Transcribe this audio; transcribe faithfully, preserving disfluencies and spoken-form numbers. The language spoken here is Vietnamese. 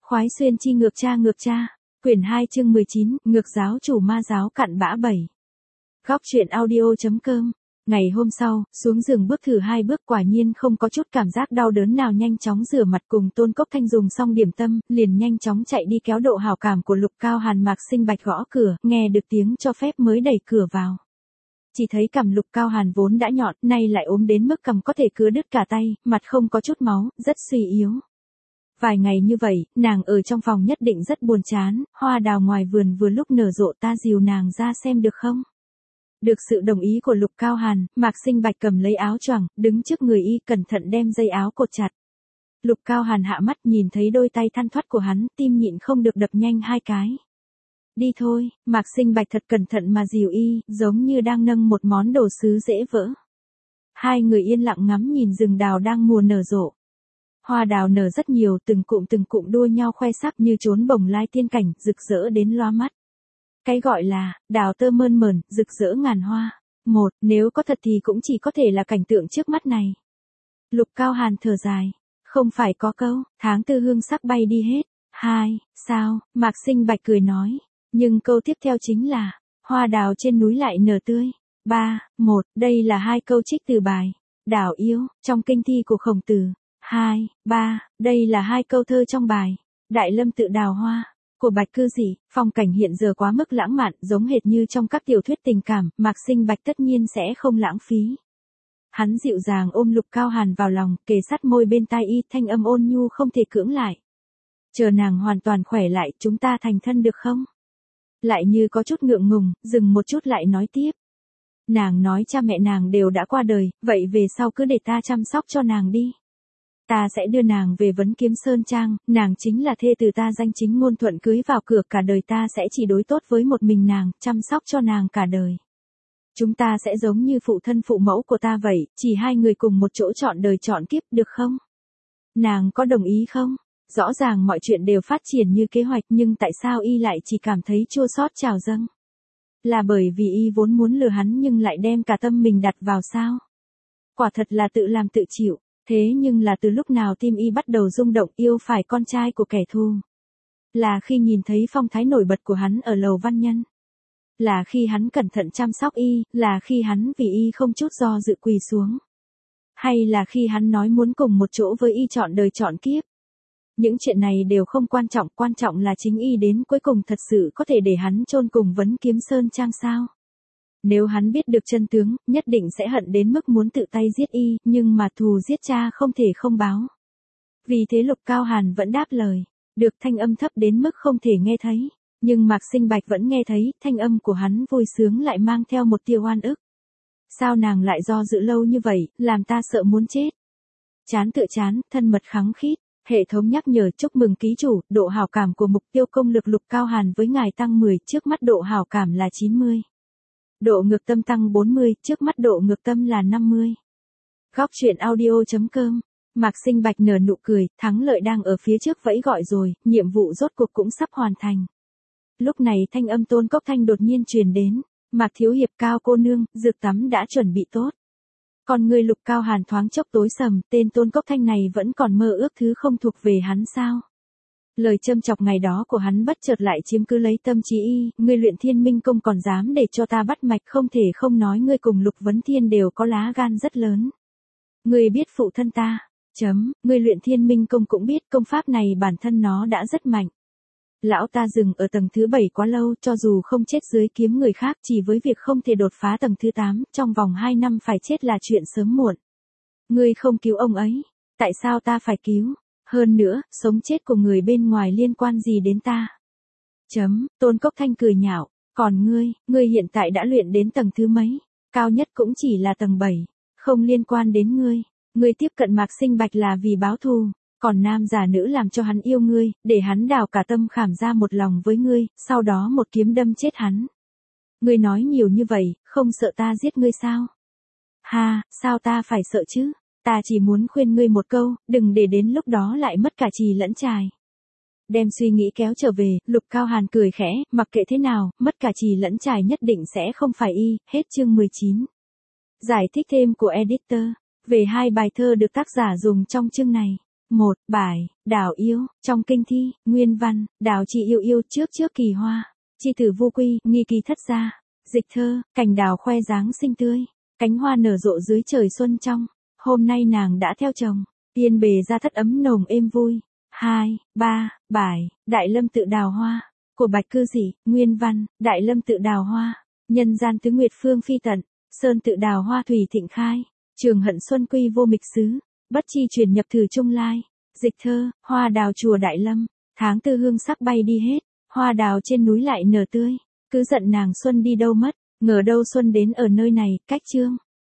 Khoái xuyên chi ngược cha ngược cha. Quyển hai chương mười chín, ngược giáo chủ ma giáo cặn bã bảy. Góc truyện audio.com. Ngày hôm sau, xuống giường bước thử hai bước quả nhiên không có chút cảm giác đau đớn nào, nhanh chóng rửa mặt cùng Tôn Cốc Thanh dùng xong điểm tâm, liền nhanh chóng chạy đi kéo độ hảo cảm của Lục Cao Hàn. Mạc Sinh Bạch gõ cửa, nghe được tiếng cho phép mới đẩy cửa vào. Chỉ thấy cằm Lục Cao Hàn vốn đã nhọn, nay lại ốm đến mức cằm có thể cứa đứt cả tay, mặt không có chút máu, rất suy yếu. Vài ngày như vậy, nàng ở trong phòng nhất định rất buồn chán, hoa đào ngoài vườn vừa lúc nở rộ, ta dìu nàng ra xem được không? Được sự đồng ý của Lục Cao Hàn, Mạc Sinh Bạch cầm lấy áo choàng, đứng trước người y, cẩn thận đem dây áo cột chặt. Lục Cao Hàn hạ mắt nhìn thấy đôi tay thanh thoát của hắn, tim nhịn không được đập nhanh hai cái. Đi thôi, Mạc Sinh Bạch thật cẩn thận mà dìu y, giống như đang nâng một món đồ sứ dễ vỡ. Hai người yên lặng ngắm nhìn rừng đào đang mùa nở rộ. Hoa đào nở rất nhiều, từng cụm từng cụm đua nhau khoe sắc như trốn bồng lai tiên cảnh, rực rỡ đến loa mắt. Cái gọi là, đào tơ mơn mởn, rực rỡ ngàn hoa. Một, nếu có thật thì cũng chỉ có thể là cảnh tượng trước mắt này. Lục Cao Hàn thở dài. Không phải có câu, tháng tư hương sắc bay đi hết. Hai, sao, Mạc Sinh Bạch cười nói. Nhưng câu tiếp theo chính là, hoa đào trên núi lại nở tươi. Ba, một, đây là hai câu trích từ bài Đào Yêu, trong kinh thi của Khổng Tử. Hai, ba, đây là hai câu thơ trong bài Đại Lâm Tự Đào Hoa của Bạch Cư Dị. Phong cảnh hiện giờ quá mức lãng mạn, giống hệt như trong các tiểu thuyết tình cảm, Mạc Sinh Bạch tất nhiên sẽ không lãng phí. Hắn dịu dàng ôm Lục Cao Hàn vào lòng, kề sát môi bên tai y, thanh âm ôn nhu không thể cưỡng lại. Chờ nàng hoàn toàn khỏe lại, chúng ta thành thân được không? Lại như có chút ngượng ngùng, dừng một chút lại nói tiếp. Nàng nói cha mẹ nàng đều đã qua đời, vậy về sau cứ để ta chăm sóc cho nàng đi. Ta sẽ đưa nàng về Vấn Kiếm Sơn Trang, nàng chính là thê từ ta, danh chính ngôn thuận cưới vào cửa, cả đời ta sẽ chỉ đối tốt với một mình nàng, chăm sóc cho nàng cả đời. Chúng ta sẽ giống như phụ thân phụ mẫu của ta vậy, chỉ hai người cùng một chỗ chọn đời chọn kiếp, được không? Nàng có đồng ý không? Rõ ràng mọi chuyện đều phát triển như kế hoạch, nhưng tại sao y lại chỉ cảm thấy chua xót trào dâng? Là bởi vì y vốn muốn lừa hắn nhưng lại đem cả tâm mình đặt vào sao? Quả thật là tự làm tự chịu. Thế nhưng là từ lúc nào tim y bắt đầu rung động, yêu phải con trai của kẻ thù? Là khi nhìn thấy phong thái nổi bật của hắn ở lầu văn nhân. Là khi hắn cẩn thận chăm sóc y, là khi hắn vì y không chút do dự quỳ xuống. Hay là khi hắn nói muốn cùng một chỗ với y chọn đời chọn kiếp? Những chuyện này đều không quan trọng, quan trọng là chính y đến cuối cùng thật sự có thể để hắn chôn cùng Vấn Kiếm Sơn Trang sao? Nếu hắn biết được chân tướng, nhất định sẽ hận đến mức muốn tự tay giết y, nhưng mà thù giết cha không thể không báo. Vì thế Lục Cao Hàn vẫn đáp lời. Được, thanh âm thấp đến mức không thể nghe thấy. Nhưng Mạc Sinh Bạch vẫn nghe thấy, thanh âm của hắn vui sướng lại mang theo một tia oan ức. Sao nàng lại do dự lâu như vậy, làm ta sợ muốn chết. Chán tựa chán, thân mật khắng khít. Hệ thống nhắc nhở chúc mừng ký chủ, độ hảo cảm của mục tiêu công lực Lục Cao Hàn với ngài tăng mười, trước mắt độ hảo cảm là chín mươi. Độ ngược tâm tăng bốn mươi, trước mắt độ ngược tâm là năm mươi. Góc truyện audio.com. Mạc Sinh Bạch nở nụ cười, thắng lợi đang ở phía trước vẫy gọi rồi, nhiệm vụ rốt cuộc cũng sắp hoàn thành. Lúc này thanh âm Tôn Cốc Thanh đột nhiên truyền đến. Mạc thiếu hiệp, Cao cô nương, dược tắm đã chuẩn bị tốt. Còn người Lục Cao Hàn thoáng chốc tối sầm, tên Tôn Cốc Thanh này vẫn còn mơ ước thứ không thuộc về hắn sao? Lời châm chọc ngày đó của hắn bất chợt lại chiếm cứ lấy tâm trí y, ngươi Luyện Thiên Minh Công còn dám để cho ta bắt mạch, không thể không nói ngươi cùng Lục Vấn Thiên đều có lá gan rất lớn. Ngươi biết phụ thân ta, chấm, ngươi Luyện Thiên Minh Công cũng biết công pháp này bản thân nó đã rất mạnh. Lão ta dừng ở tầng thứ bảy quá lâu, cho dù không chết dưới kiếm người khác, chỉ với việc không thể đột phá tầng thứ tám, trong vòng hai năm phải chết là chuyện sớm muộn. Ngươi không cứu ông ấy, tại sao ta phải cứu? Hơn nữa, sống chết của người bên ngoài liên quan gì đến ta? Chấm, Tôn Cốc Thanh cười nhạo, còn ngươi, ngươi hiện tại đã luyện đến tầng thứ mấy? Cao nhất cũng chỉ là tầng bảy, không liên quan đến ngươi. Ngươi tiếp cận Mạc Sinh Bạch là vì báo thù, còn nam giả nữ làm cho hắn yêu ngươi, để hắn đào cả tâm khảm ra một lòng với ngươi, sau đó một kiếm đâm chết hắn. Ngươi nói nhiều như vậy, không sợ ta giết ngươi sao? Ha, sao ta phải sợ chứ? Ta chỉ muốn khuyên ngươi một câu, đừng để đến lúc đó lại mất cả chì lẫn chài. Đem suy nghĩ kéo trở về, Lục Cao Hàn cười khẽ, mặc kệ thế nào, mất cả chì lẫn chài nhất định sẽ không phải y, hết chương mười chín. Giải thích thêm của editor, về hai bài thơ được tác giả dùng trong chương này. một. Bài, Đào yêu, trong kinh thi, nguyên văn, Đào chi yêu yêu trước trước kỳ hoa, chi tử vô quy, nghi kỳ thất gia. Dịch thơ, cành đào khoe dáng xinh tươi, cánh hoa nở rộ dưới trời xuân trong, hôm nay nàng đã theo chồng, tiên bề ra thất ấm nồng êm vui. hai. ba. Bài, Đại lâm tự đào hoa, của Bạch Cư Dị, nguyên văn, Đại lâm tự đào hoa, nhân gian tứ nguyệt phương phi tận, sơn tự đào hoa thủy thịnh khai, trường hận xuân quy vô mịch xứ, bất chi truyền nhập thử trung lai. Dịch thơ, hoa đào chùa Đại Lâm, tháng tư hương sắc bay đi hết, hoa đào trên núi lại nở tươi, cứ giận nàng xuân đi đâu mất, ngờ đâu xuân đến ở nơi này. Cách chương.